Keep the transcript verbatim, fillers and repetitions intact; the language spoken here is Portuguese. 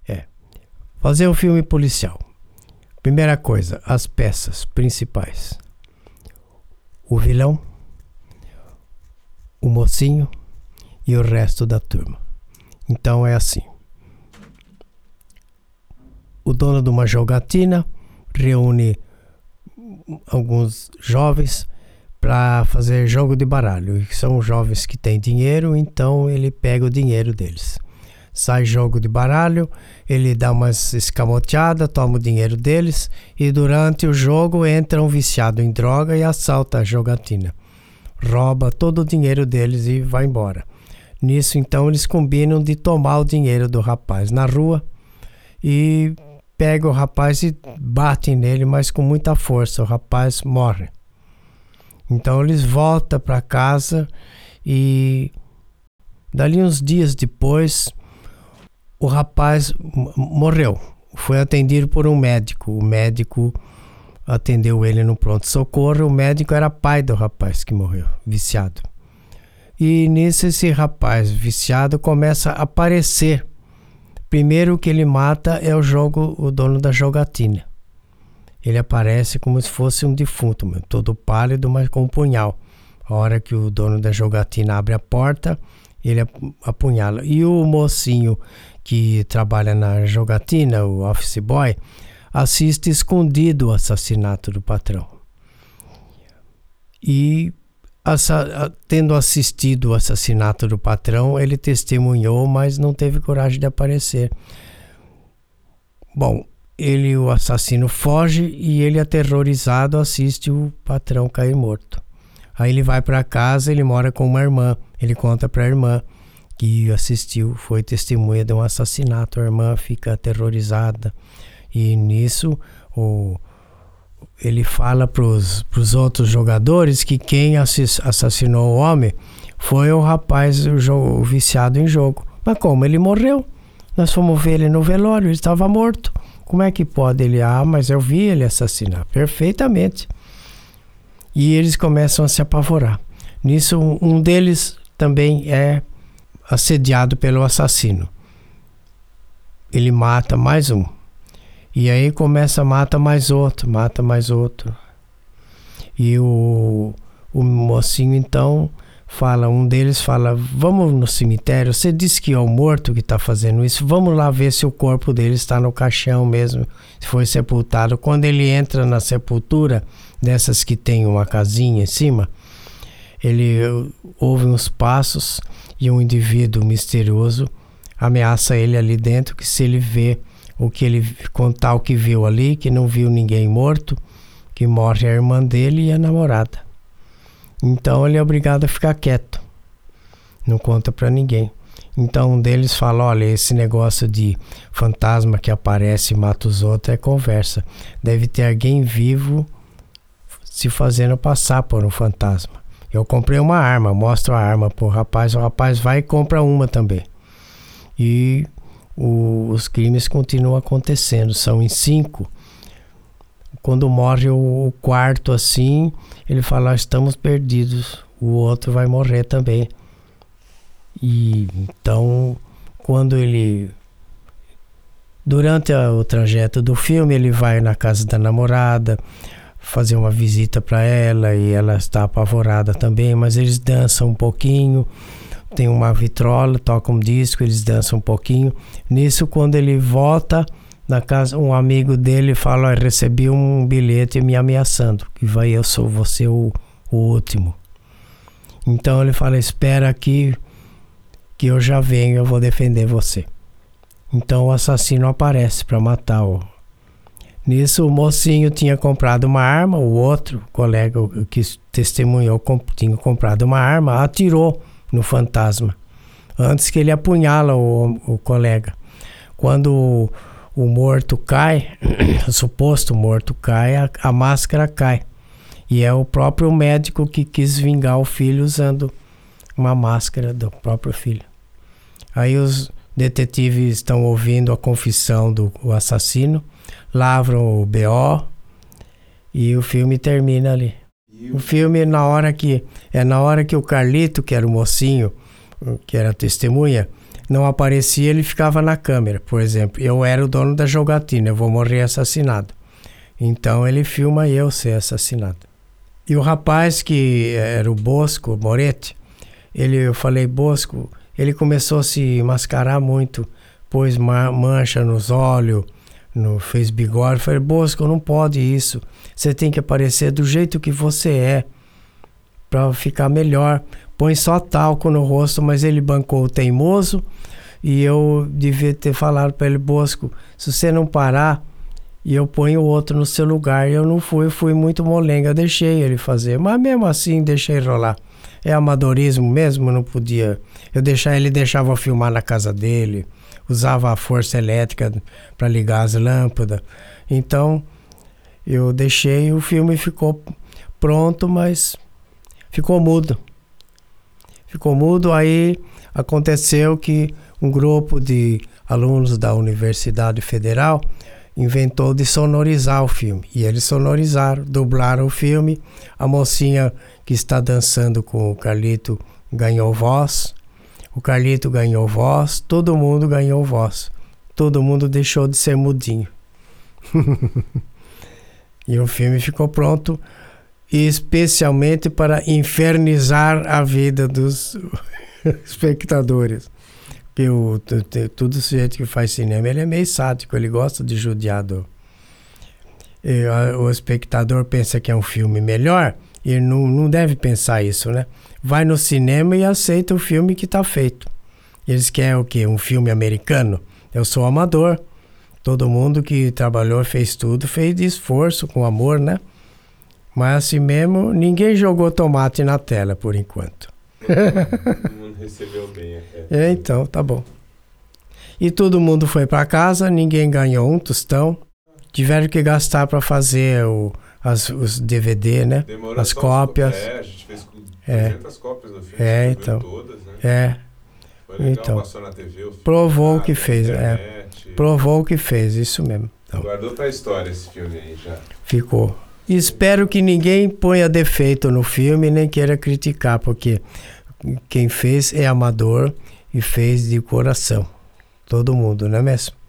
É. Fazer um filme policial. Primeira coisa, as peças principais. O vilão, o mocinho e o resto da turma. Então é assim. O dono de uma jogatina reúne alguns jovens para fazer jogo de baralho. São jovens que têm dinheiro, então ele pega o dinheiro deles. Sai jogo de baralho, ele dá umas escamoteadas, toma o dinheiro deles e durante o jogo entra um viciado em droga e assalta a jogatina. Rouba todo o dinheiro deles e vai embora. Nisso, então, eles combinam de tomar o dinheiro do rapaz na rua e pega o rapaz e bate nele, mas com muita força. O rapaz morre. Então eles voltam para casa e dali uns dias depois o rapaz morreu. Foi atendido por um médico. O médico atendeu ele no pronto-socorro. O médico era pai do rapaz que morreu, viciado. E nisso esse rapaz viciado começa a aparecer. Primeiro que ele mata é o jogo, o dono da jogatina. Ele aparece como se fosse um defunto, mesmo, todo pálido, mas com um punhal. A hora que o dono da jogatina abre a porta, ele apunhala. E o mocinho que trabalha na jogatina, o office boy, assiste escondido o assassinato do patrão. E assa- tendo assistido o assassinato do patrão, ele testemunhou, mas não teve coragem de aparecer. Bom, ele, o assassino, foge e ele, aterrorizado, assiste o patrão cair morto. Aí ele vai para casa, ele mora com uma irmã. Ele conta para a irmã que assistiu, foi testemunha de um assassinato. A irmã fica aterrorizada. E nisso, o, ele fala para os outros jogadores que quem assassinou o homem foi o rapaz o, o viciado em jogo. Mas como? Ele morreu. Nós fomos ver ele no velório, ele estava morto. Como é que pode ele? Ah, mas eu vi ele assassinar. Perfeitamente. E eles começam a se apavorar. Nisso, um, um deles também é assediado pelo assassino. Ele mata mais um. E aí começa a matar mais outro, mata mais outro. E o, o mocinho então fala, um deles fala, vamos no cemitério, você disse que é o morto que está fazendo isso, vamos lá ver se o corpo dele está no caixão mesmo, se foi sepultado. Quando ele entra na sepultura, dessas que tem uma casinha em cima, ele ouve uns passos e um indivíduo misterioso ameaça ele ali dentro, que se ele vê o que ele contar o que viu ali, que não viu ninguém morto, que morre a irmã dele e a namorada. Então ele é obrigado a ficar quieto, não conta para ninguém. Então um deles fala, olha, esse negócio de fantasma que aparece e mata os outros é conversa. Deve ter alguém vivo se fazendo passar por um fantasma. Eu comprei uma arma, mostro a arma pro rapaz, o rapaz vai e compra uma também. E o, os crimes continuam acontecendo, são em cinco. Quando morre o, o quarto assim, ele fala, estamos perdidos, o outro vai morrer também. E então, quando ele... Durante a, o trajeto do filme, ele vai na casa da namorada, fazer uma visita para ela, e ela está apavorada também, mas eles dançam um pouquinho, tem uma vitrola, tocam um disco, eles dançam um pouquinho. Nisso, quando ele volta na casa, um amigo dele fala, oh, recebi um bilhete me ameaçando, que vai, eu sou você o, o último. Então ele fala, espera aqui que eu já venho, eu vou defender você. Então o assassino aparece para matar o... Nisso o mocinho tinha comprado uma arma, o outro colega que testemunhou tinha comprado uma arma, atirou no fantasma, antes que ele apunhala o, o colega. Quando o, o morto cai, o suposto morto cai, a, a máscara cai. E é o próprio médico que quis vingar o filho usando uma máscara do próprio filho. Aí os detetives estão ouvindo a confissão do assassino, lavram o B O e o filme termina ali. O filme, na hora que, é na hora que o Carlito, que era o mocinho, que era a testemunha, não aparecia, ele ficava na câmera. Por exemplo, eu era o dono da jogatina, eu vou morrer assassinado. Então ele filma eu ser assassinado. E o rapaz que era o Bosco Moretti, ele, eu falei, Bosco, ele começou a se mascarar muito, pôs mancha nos olhos, no, fez bigode. Eu falei, Bosco, não pode isso. Você tem que aparecer do jeito que você é, para ficar melhor. Põe só talco no rosto, mas ele bancou o teimoso. E eu devia ter falado para ele, Bosco, se você não parar, e eu ponho o outro no seu lugar. E eu não fui, eu fui muito molenga, deixei ele fazer. Mas mesmo assim, deixei rolar. É amadorismo mesmo, não podia. Eu deixar, ele deixava eu filmar na casa dele, usava a força elétrica para ligar as lâmpadas. Então, eu deixei, o filme ficou pronto, mas ficou mudo. Ficou mudo, aí aconteceu que um grupo de alunos da Universidade Federal inventou de sonorizar o filme. E eles sonorizaram, dublaram o filme. A mocinha que está dançando com o Carlito ganhou voz. O Carlito ganhou voz. Todo mundo ganhou voz. Todo mundo deixou de ser mudinho. E o filme ficou pronto, especialmente para infernizar a vida dos espectadores. Porque o, todo sujeito que faz cinema, ele é meio sádico, ele gosta de judiar do... E, a, o espectador pensa que é um filme melhor, e não, não deve pensar isso, né? Vai no cinema e aceita o filme que está feito. Eles querem o quê? Um filme americano? Eu sou amador. Todo mundo que trabalhou, fez tudo, fez de esforço, com amor, né? Mas assim mesmo, ninguém jogou tomate na tela, por enquanto. Não recebeu bem a é, então, tá bom. E todo mundo foi para casa, ninguém ganhou um tostão. Tiveram que gastar para fazer o, as, os D V D, né? Demorou as cópias. É, a gente fez duzentas é. cópias do filme. É, então. Todas, né? É. Foi legal, então, passou na T V. O filme, provou o que na fez. É. Provou o que fez, isso mesmo. Então, guardou pra história esse filme aí já. Ficou. Espero que ninguém ponha defeito no filme, nem queira criticar, porque quem fez é amador e fez de coração. Todo mundo, não é mesmo?